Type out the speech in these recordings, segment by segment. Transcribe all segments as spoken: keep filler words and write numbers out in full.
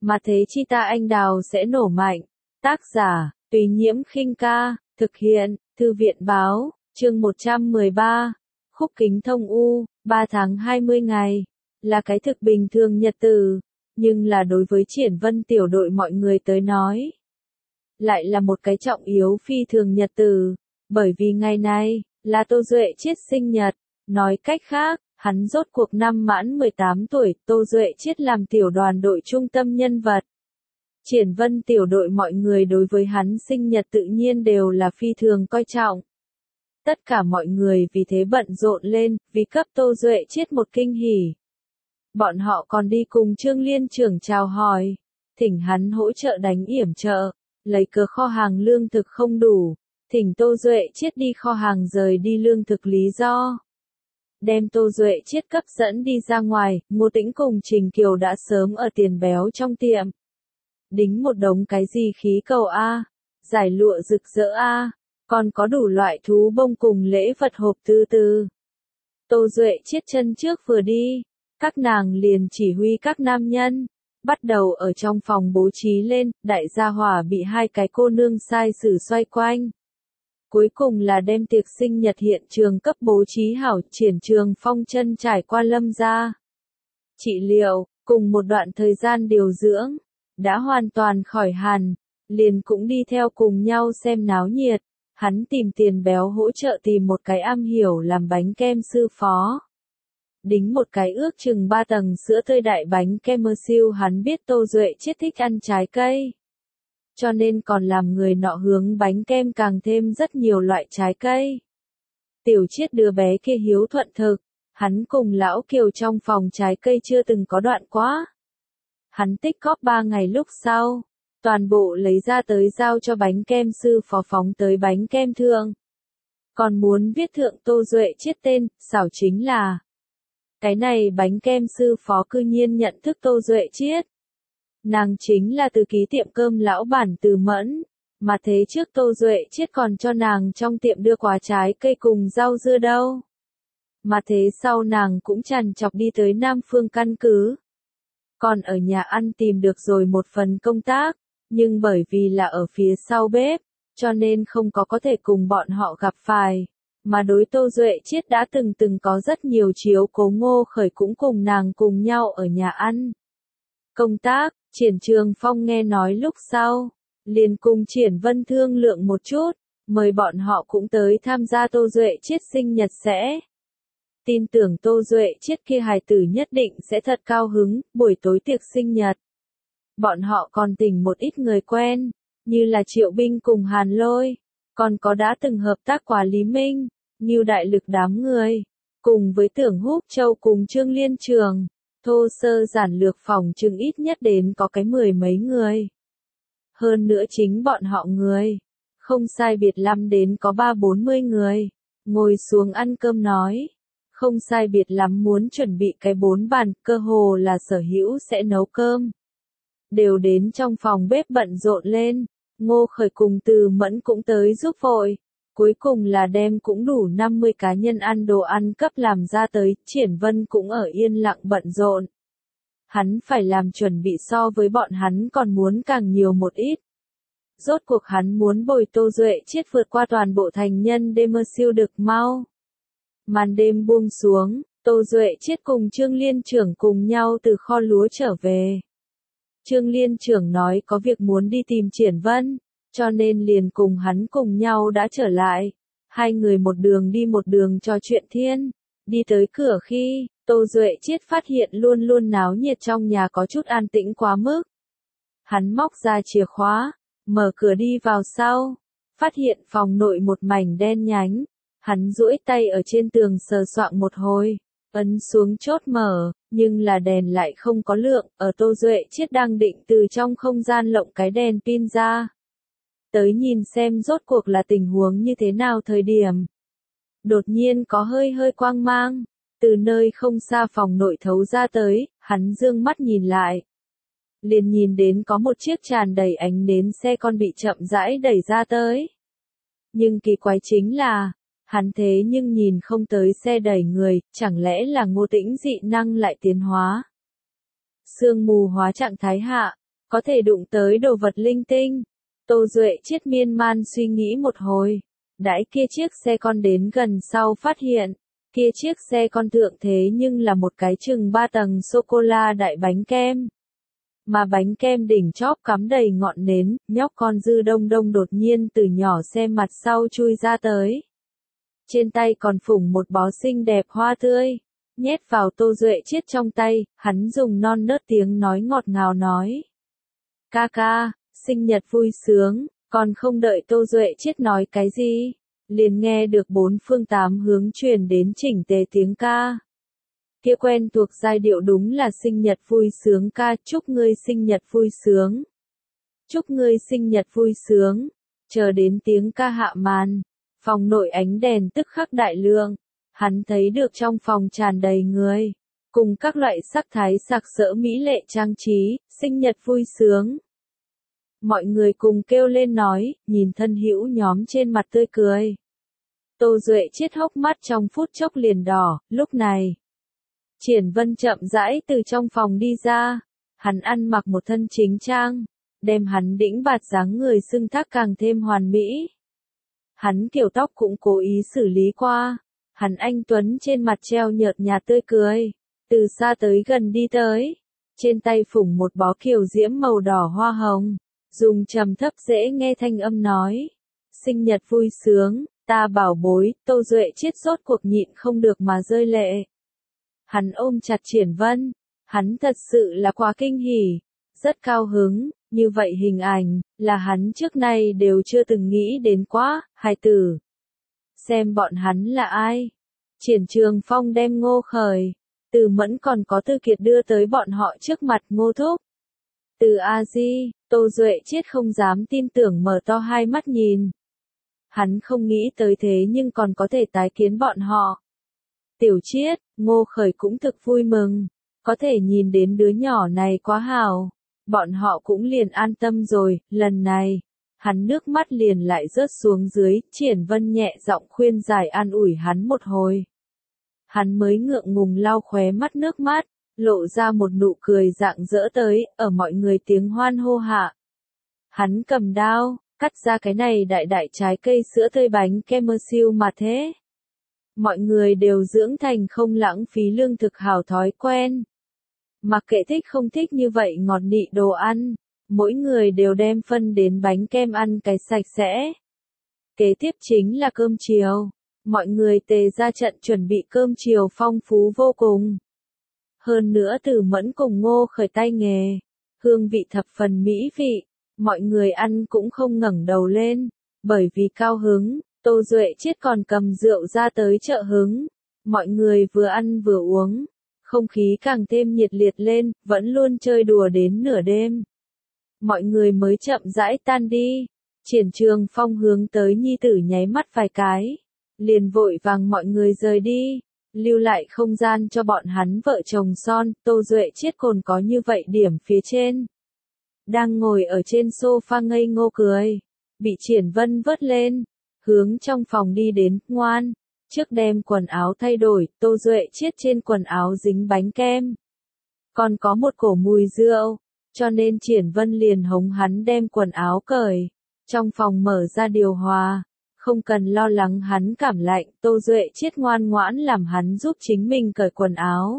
mà thế chi ta anh đào sẽ nổ mạnh. Tác giả, Tùy Nhiễm Khinh Ca, thực hiện, Thư viện Báo, chương một trăm mười ba, Khúc Kính Thông U, ba tháng hai mươi ngày, là cái thực bình thường nhật tử, nhưng là đối với Triển Vân tiểu đội mọi người tới nói, lại là một cái trọng yếu phi thường nhật tử, bởi vì ngày này, là Tô Duệ Chiết sinh nhật, nói cách khác, hắn rốt cuộc năm mãn mười tám tuổi, Tô Duệ Chiết làm tiểu đoàn đội trung tâm nhân vật. Triển Vân tiểu đội mọi người đối với hắn sinh nhật tự nhiên đều là phi thường coi trọng. Tất cả mọi người vì thế bận rộn lên, vì cấp Tô Duệ Chiết một kinh hỉ. Bọn họ còn đi cùng Trương Liên trưởng chào hỏi, thỉnh hắn hỗ trợ đánh yểm trợ, lấy cớ kho hàng lương thực không đủ, thỉnh Tô Duệ Chiết đi kho hàng rời đi lương thực lý do. Đem Tô Duệ Chiết cấp dẫn đi ra ngoài, Ngô Tĩnh cùng Trình Kiều đã sớm ở Tiền Béo trong tiệm. Đính một đống cái gì khí cầu A, giải lụa rực rỡ A, còn có đủ loại thú bông cùng lễ vật hộp từ từ. Tô Duệ Chiết chân trước vừa đi, các nàng liền chỉ huy các nam nhân, bắt đầu ở trong phòng bố trí lên, đại gia hỏa bị hai cái cô nương sai sử xoay quanh. Cuối cùng là đem tiệc sinh nhật hiện trường cấp bố trí hảo, Triển Trường Phong chân trải qua Lâm gia trị liệu, cùng một đoạn thời gian điều dưỡng, đã hoàn toàn khỏi hẳn, liền cũng đi theo cùng nhau xem náo nhiệt, hắn tìm Tiền Béo hỗ trợ tìm một cái am hiểu làm bánh kem sư phó. Đính một cái ước chừng ba tầng sữa tươi đại bánh kem mơ siêu, hắn biết Tô Duệ Chiết thích ăn trái cây. Cho nên còn làm người nọ hướng bánh kem càng thêm rất nhiều loại trái cây. Tiểu Chiết đứa bé kia hiếu thuận thực, hắn cùng lão Kiều trong phòng trái cây chưa từng có đoạn quá. Hắn tích cóp ba ngày lúc sau, toàn bộ lấy ra tới giao cho bánh kem sư phó phóng tới bánh kem thượng. Còn muốn viết thượng Tô Duệ Chiết tên, xảo chính là cái này bánh kem sư phó cư nhiên nhận thức Tô Duệ Chiết. Nàng chính là từ ký tiệm cơm lão bản Từ Mẫn, mà thế trước Tô Duệ Chiết còn cho nàng trong tiệm đưa quá trái cây cùng rau dưa đâu. Mà thế sau nàng cũng trằn trọc đi tới Nam Phương căn cứ. Còn ở nhà ăn tìm được rồi một phần công tác, nhưng bởi vì là ở phía sau bếp, cho nên không có có thể cùng bọn họ gặp phải. Mà đối Tô Duệ Chiết đã từng từng có rất nhiều chiếu cố, Ngô Khởi cũng cùng nàng cùng nhau ở nhà ăn. Công tác, Triển Trường Phong nghe nói lúc sau, liền cùng Triển Vân thương lượng một chút, mời bọn họ cũng tới tham gia Tô Duệ Chiết sinh nhật sẽ. Tin tưởng Tô Duệ Chiết kia hài tử nhất định sẽ thật cao hứng, buổi tối tiệc sinh nhật. Bọn họ còn tỉnh một ít người quen, như là Triệu Binh cùng Hàn Lôi, còn có đã từng hợp tác quá Lý Minh, Ngưu Đại Lực đám người, cùng với Tưởng Húc Châu cùng Trương Liên Trường, thô sơ giản lược phòng chừng ít nhất đến có cái mười mấy người. Hơn nữa chính bọn họ người, không sai biệt lắm đến có ba bốn mươi người, ngồi xuống ăn cơm nói. Không sai biệt lắm muốn chuẩn bị cái bốn bàn, cơ hồ là sở hữu sẽ nấu cơm. Đều đến trong phòng bếp bận rộn lên, Ngô Khởi cùng Từ Mẫn cũng tới giúp vội. Cuối cùng là đem cũng đủ năm mươi cá nhân ăn đồ ăn cấp làm ra tới, Triển Vân cũng ở yên lặng bận rộn. Hắn phải làm chuẩn bị so với bọn hắn còn muốn càng nhiều một ít. Rốt cuộc hắn muốn bồi Tô Duệ Chiết vượt qua toàn bộ thành nhân đêm mơ siêu được mau. Màn đêm buông xuống, Tô Duệ Chiết cùng Trương Liên trưởng cùng nhau từ kho lúa trở về. Trương Liên trưởng nói có việc muốn đi tìm Triển Vân, cho nên liền cùng hắn cùng nhau đã trở lại. Hai người một đường đi một đường trò chuyện thiên. Đi tới cửa khi, Tô Duệ Chiết phát hiện luôn luôn náo nhiệt trong nhà có chút an tĩnh quá mức. Hắn móc ra chìa khóa, mở cửa đi vào sau, phát hiện phòng nội một mảnh đen nhánh. Hắn duỗi tay ở trên tường sờ soạng một hồi, ấn xuống chốt mở, nhưng là đèn lại không có lượng, ở Tô Duệ Chiết đang định từ trong không gian lộng cái đèn pin ra. Tới nhìn xem rốt cuộc là tình huống như thế nào thời điểm. Đột nhiên có hơi hơi quang mang, từ nơi không xa phòng nội thấu ra tới, hắn dương mắt nhìn lại. Liền nhìn đến có một chiếc tràn đầy ánh nến xe con bị chậm rãi đẩy ra tới. Nhưng kỳ quái chính là, hắn thế nhưng nhìn không tới xe đẩy người, chẳng lẽ là Ngô Tĩnh dị năng lại tiến hóa. Sương mù hóa trạng thái hạ, có thể đụng tới đồ vật linh tinh. Tô Duệ Chiết miên man suy nghĩ một hồi. Đãi kia chiếc xe con đến gần sau phát hiện, kia chiếc xe con thượng thế nhưng là một cái chừng ba tầng sô-cô-la đại bánh kem. Mà bánh kem đỉnh chóp cắm đầy ngọn nến, nhóc con Dư Đông Đông đột nhiên từ nhỏ xe mặt sau chui ra tới. Trên tay còn phủng một bó xinh đẹp hoa tươi, nhét vào Tô Duệ Chiết trong tay, hắn dùng non nớt tiếng nói ngọt ngào nói. Ca ca, sinh nhật vui sướng, còn không đợi Tô Duệ Chiết nói cái gì, liền nghe được bốn phương tám hướng truyền đến chỉnh tề tiếng ca. Kia quen thuộc giai điệu đúng là sinh nhật vui sướng ca, chúc ngươi sinh nhật vui sướng. Chúc ngươi sinh nhật vui sướng, chờ đến tiếng ca hạ màn, phòng nội ánh đèn tức khắc đại lượng, hắn thấy được trong phòng tràn đầy người, cùng các loại sắc thái sặc sỡ mỹ lệ trang trí, sinh nhật vui sướng. Mọi người cùng kêu lên nói, nhìn thân hữu nhóm trên mặt tươi cười. Tô Duệ Chiết hốc mắt trong phút chốc liền đỏ, lúc này. Triển Vân chậm rãi từ trong phòng đi ra, hắn ăn mặc một thân chính trang, đem hắn đĩnh bạt dáng người xưng thác càng thêm hoàn mỹ. Hắn kiểu tóc cũng cố ý xử lý qua, hắn anh tuấn trên mặt treo nhợt nhạt tươi cười, từ xa tới gần đi tới, trên tay phủng một bó kiều diễm màu đỏ hoa hồng, dùng trầm thấp dễ nghe thanh âm nói, sinh nhật vui sướng, ta bảo bối. Tô Duệ Chiết rốt cuộc nhịn không được mà rơi lệ. Hắn ôm chặt Triển Vân, hắn thật sự là quá kinh hỉ, rất cao hứng, như vậy hình ảnh, là hắn trước nay đều chưa từng nghĩ đến quá, hài tử. Xem bọn hắn là ai? Triển Trường Phong đem Ngô Khởi, Từ Mẫn còn có Tư Kiệt đưa tới bọn họ trước mặt Ngô thúc. Từ A Di, Tô Duệ Chiết không dám tin tưởng mở to hai mắt nhìn. Hắn không nghĩ tới thế nhưng còn có thể tái kiến bọn họ. Tiểu Chiết, Ngô Khởi cũng thực vui mừng, có thể nhìn đến đứa nhỏ này quá hào, bọn họ cũng liền an tâm rồi. Lần này, hắn nước mắt liền lại rớt xuống dưới, Triển Vân nhẹ giọng khuyên giải an ủi hắn một hồi. Hắn mới ngượng ngùng lau khóe mắt nước mắt, lộ ra một nụ cười rạng rỡ tới, ở mọi người tiếng hoan hô hạ. Hắn cầm đao, cắt ra cái này đại đại trái cây sữa tươi bánh kem mơ siêu mà thế. Mọi người đều dưỡng thành không lãng phí lương thực hảo thói quen. Mặc kệ thích không thích như vậy ngọt nị đồ ăn, mỗi người đều đem phân đến bánh kem ăn cái sạch sẽ. Kế tiếp chính là cơm chiều. Mọi người tề ra trận chuẩn bị cơm chiều phong phú vô cùng. Hơn nữa Từ Mẫn cùng Ngô Khởi tay nghề, hương vị thập phần mỹ vị, mọi người ăn cũng không ngẩng đầu lên, bởi vì cao hứng, Tô Duệ Chiết còn cầm rượu ra tới trợ hứng. Mọi người vừa ăn vừa uống, không khí càng thêm nhiệt liệt lên, vẫn luôn chơi đùa đến nửa đêm. Mọi người mới chậm rãi tan đi, Triển Trường Phong hướng tới nhi tử nháy mắt vài cái, liền vội vàng mọi người rời đi, lưu lại không gian cho bọn hắn vợ chồng son. Tô Duệ Chiết còn có như vậy điểm phía trên. Đang ngồi ở trên sofa ngây ngô cười, bị Triển Vân vớt lên, hướng trong phòng đi đến, ngoan, trước đem quần áo thay đổi. Tô Duệ Chiết trên quần áo dính bánh kem, còn có một cổ mùi rượu, cho nên Triển Vân liền hống hắn đem quần áo cởi, trong phòng mở ra điều hòa, không cần lo lắng hắn cảm lạnh. Tô Duệ Chiết ngoan ngoãn làm hắn giúp chính mình cởi quần áo.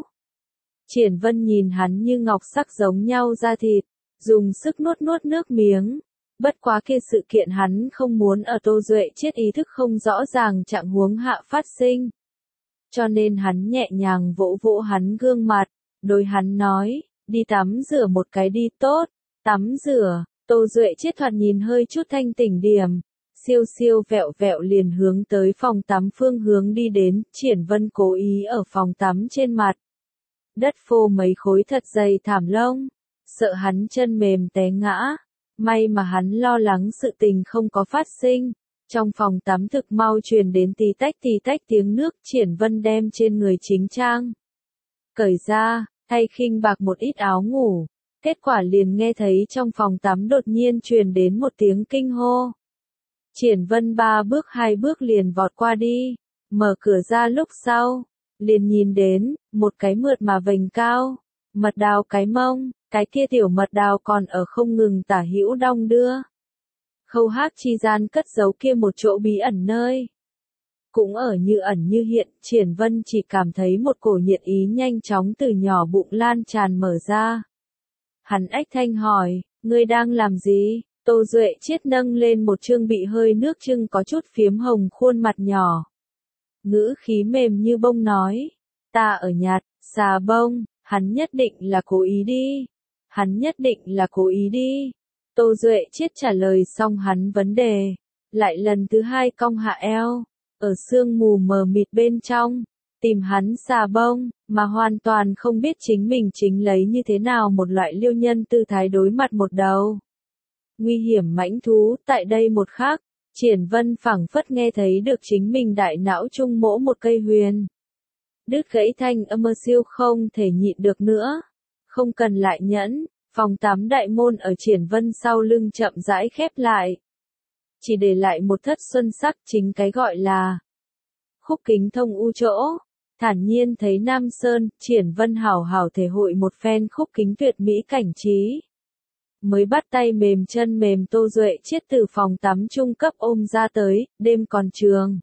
Triển Vân nhìn hắn như ngọc sắc giống nhau da thịt, dùng sức nuốt nuốt nước miếng. Bất quá kia sự kiện hắn không muốn ở Tô Duệ Chiết ý thức không rõ ràng trạng huống hạ phát sinh. Cho nên hắn nhẹ nhàng vỗ vỗ hắn gương mặt, đối hắn nói, đi tắm rửa một cái đi. Tốt, tắm rửa. Tô Duệ Chiết thoạt nhìn hơi chút thanh tỉnh điểm, siêu siêu vẹo vẹo liền hướng tới phòng tắm phương hướng đi đến. Triển Vân cố ý ở phòng tắm trên mặt đất phô mấy khối thật dày thảm lông, sợ hắn chân mềm té ngã. May mà hắn lo lắng sự tình không có phát sinh. Trong phòng tắm thực mau truyền đến tí tách tí tách tiếng nước. Triển Vân đem trên người chính trang cởi ra, thay khinh bạc một ít áo ngủ. Kết quả liền nghe thấy trong phòng tắm đột nhiên truyền đến một tiếng kinh hô. Triển Vân ba bước hai bước liền vọt qua đi, mở cửa ra lúc sau, liền nhìn đến một cái mượt mà vành cao, mật đào cái mông, Cái kia tiểu mật đào còn ở không ngừng tả hữu đong đưa. Khâu Hác chi gian cất giấu kia một chỗ bí ẩn nơi. Cũng ở như ẩn như hiện, Triển Vân chỉ cảm thấy một cổ nhiệt ý nhanh chóng từ nhỏ bụng lan tràn mở ra. Hắn ách thanh hỏi, ngươi đang làm gì? Tô Duệ Chiết nâng lên một trương bị hơi nước trưng có chút phiếm hồng khuôn mặt nhỏ. Ngữ khí mềm như bông nói, ta ở nhặt, xà bông, hắn nhất định là cố ý đi. Hắn nhất định là cố ý đi. Tô Duệ Chiết trả lời xong hắn vấn đề, lại lần thứ hai cong hạ eo, ở sương mù mờ mịt bên trong, tìm hắn xà bông, mà hoàn toàn không biết chính mình chính lấy như thế nào một loại liêu nhân tư thái đối mặt một đầu. Nguy hiểm mãnh thú, tại đây một khắc, Triển Vân phảng phất nghe thấy được chính mình đại não trung mỗ một cây huyền. Đứt gãy thanh âm siêu không thể nhịn được nữa. Không cần lại nhẫn, phòng tắm đại môn ở Triển Vân sau lưng chậm rãi khép lại. Chỉ để lại một thất xuân sắc chính cái gọi là khúc kính thông u chỗ. Thản nhiên thấy Nam Sơn, Triển Vân hảo hảo thể hội một phen khúc kính tuyệt mỹ cảnh trí. Mới bắt tay mềm chân mềm Tô Duệ Chiết từ phòng tắm trung cấp ôm ra tới, đêm còn trường.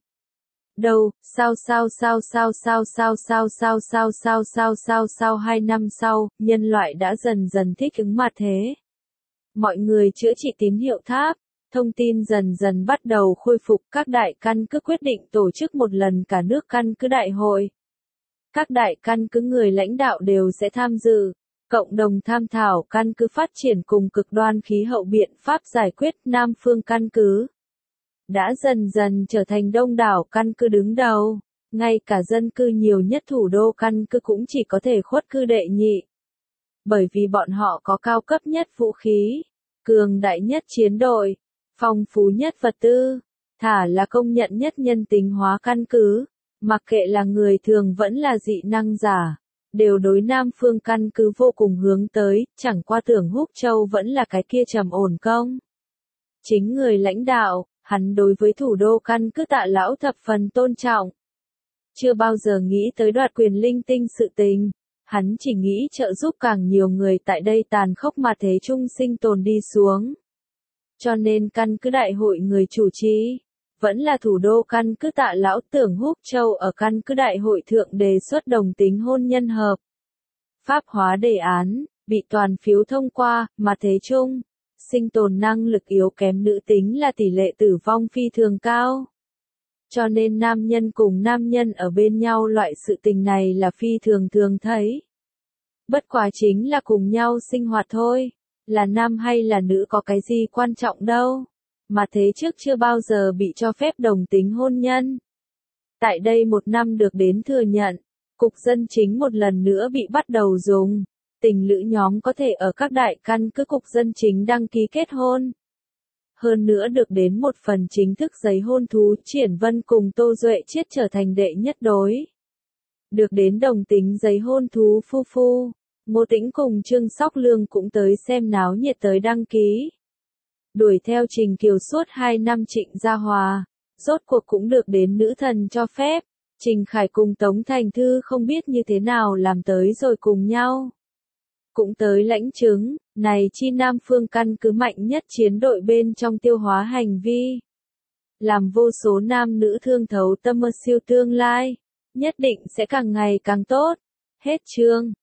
Đâu, sao sao sao sao sao sao sao sao sao sao sao sao sao hai năm sau, nhân loại đã dần dần thích ứng mặt thế. Mọi người chữa trị tín hiệu tháp, thông tin dần dần bắt đầu khôi phục, các đại căn cứ quyết định tổ chức một lần cả nước căn cứ đại hội. Các đại căn cứ người lãnh đạo đều sẽ tham dự, cộng đồng tham thảo căn cứ phát triển cùng cực đoan khí hậu biện pháp giải quyết Nam phương căn cứ. Đã dần dần trở thành đông đảo căn cứ đứng đầu, ngay cả dân cư nhiều nhất thủ đô căn cứ cũng chỉ có thể khuất cư đệ nhị. Bởi vì bọn họ có cao cấp nhất vũ khí, cường đại nhất chiến đội, phong phú nhất vật tư, thả là công nhận nhất nhân tính hóa căn cứ, mặc kệ là người thường vẫn là dị năng giả, đều đối Nam phương căn cứ vô cùng hướng tới, chẳng qua tưởng Húc Châu vẫn là cái kia trầm ổn công. Chính người lãnh đạo, hắn đối với thủ đô căn cứ Tạ lão thập phần tôn trọng. Chưa bao giờ nghĩ tới đoạt quyền linh tinh sự tình, hắn chỉ nghĩ trợ giúp càng nhiều người tại đây tàn khốc mà thế chung sinh tồn đi xuống. Cho nên căn cứ đại hội người chủ trì vẫn là thủ đô căn cứ Tạ lão tưởng Húc Châu ở căn cứ đại hội thượng đề xuất đồng tính hôn nhân hợp. Pháp hóa đề án, bị toàn phiếu thông qua, mà thế chung, sinh tồn năng lực yếu kém nữ tính là tỷ lệ tử vong phi thường cao. Cho nên nam nhân cùng nam nhân ở bên nhau loại sự tình này là phi thường thường thấy. Bất quá chính là cùng nhau sinh hoạt thôi, là nam hay là nữ có cái gì quan trọng đâu. Mà thế trước chưa bao giờ bị cho phép đồng tính hôn nhân. Tại đây một năm được đến thừa nhận, cục dân chính một lần nữa bị bắt đầu dùng. Tình lữ nhóm có thể ở các đại căn cứ cục dân chính đăng ký kết hôn. Hơn nữa được đến một phần chính thức giấy hôn thú, Triển Vân cùng Tô Duệ Chiết trở thành đệ nhất đối. Được đến đồng tính giấy hôn thú phu phu, Ngô Tĩnh cùng Trương Sóc Lương cũng tới xem náo nhiệt tới đăng ký. Đuổi theo Trình Kiều suốt hai năm Trịnh Gia Hòa, rốt cuộc cũng được đến nữ thần cho phép. Trình Khải cùng Tống Thành Thư không biết như thế nào làm tới rồi cùng nhau. Cũng tới lãnh chứng, này chi Nam phương căn cứ mạnh nhất chiến đội bên trong tiêu hóa hành vi. Làm vô số nam nữ thương thấu tâm mơ siêu tương lai, nhất định sẽ càng ngày càng tốt. Hết chương.